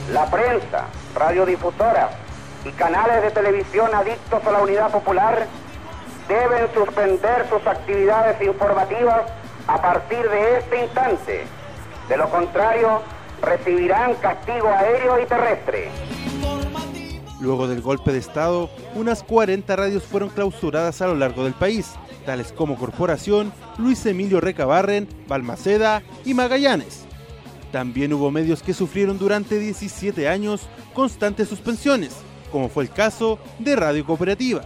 la prensa, radiodifusoras y canales de televisión adictos a la unidad popular deben suspender sus actividades informativas a partir de este instante. De lo contrario, recibirán castigo aéreo y terrestre. Luego del golpe de Estado, unas 40 radios fueron clausuradas a lo largo del país, tales como Corporación, Luis Emilio Recabarren, Balmaceda y Magallanes. También hubo medios que sufrieron durante 17 años constantes suspensiones, como fue el caso de Radio Cooperativa.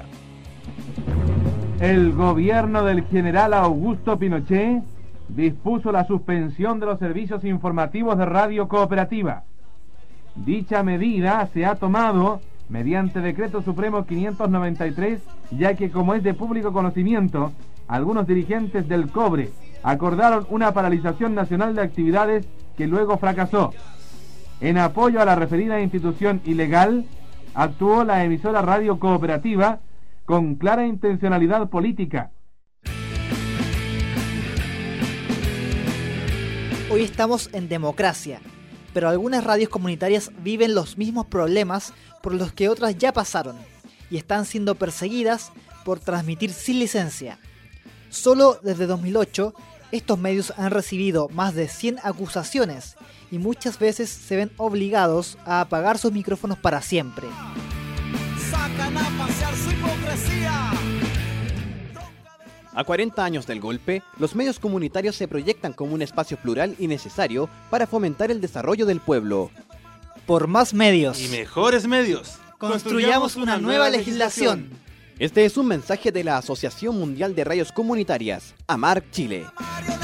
El gobierno del general Augusto Pinochet dispuso la suspensión de los servicios informativos de Radio Cooperativa. Dicha medida se ha tomado mediante Decreto Supremo 593, ya que, como es de público conocimiento, algunos dirigentes del Cobre acordaron una paralización nacional de actividades que luego fracasó. En apoyo a la referida institución ilegal, actuó la emisora Radio Cooperativa con clara intencionalidad política. Hoy estamos en democracia, pero algunas radios comunitarias viven los mismos problemas por los que otras ya pasaron y están siendo perseguidas por transmitir sin licencia. Solo desde 2008, estos medios han recibido más de 100 acusaciones y muchas veces se ven obligados a apagar sus micrófonos para siempre. Sacan a pasear su hipocresía. A 40 años del golpe, los medios comunitarios se proyectan como un espacio plural y necesario para fomentar el desarrollo del pueblo. Por más medios Y mejores medios, construyamos una nueva legislación. Este es un mensaje de la Asociación Mundial de Radios Comunitarias, AMARC Chile.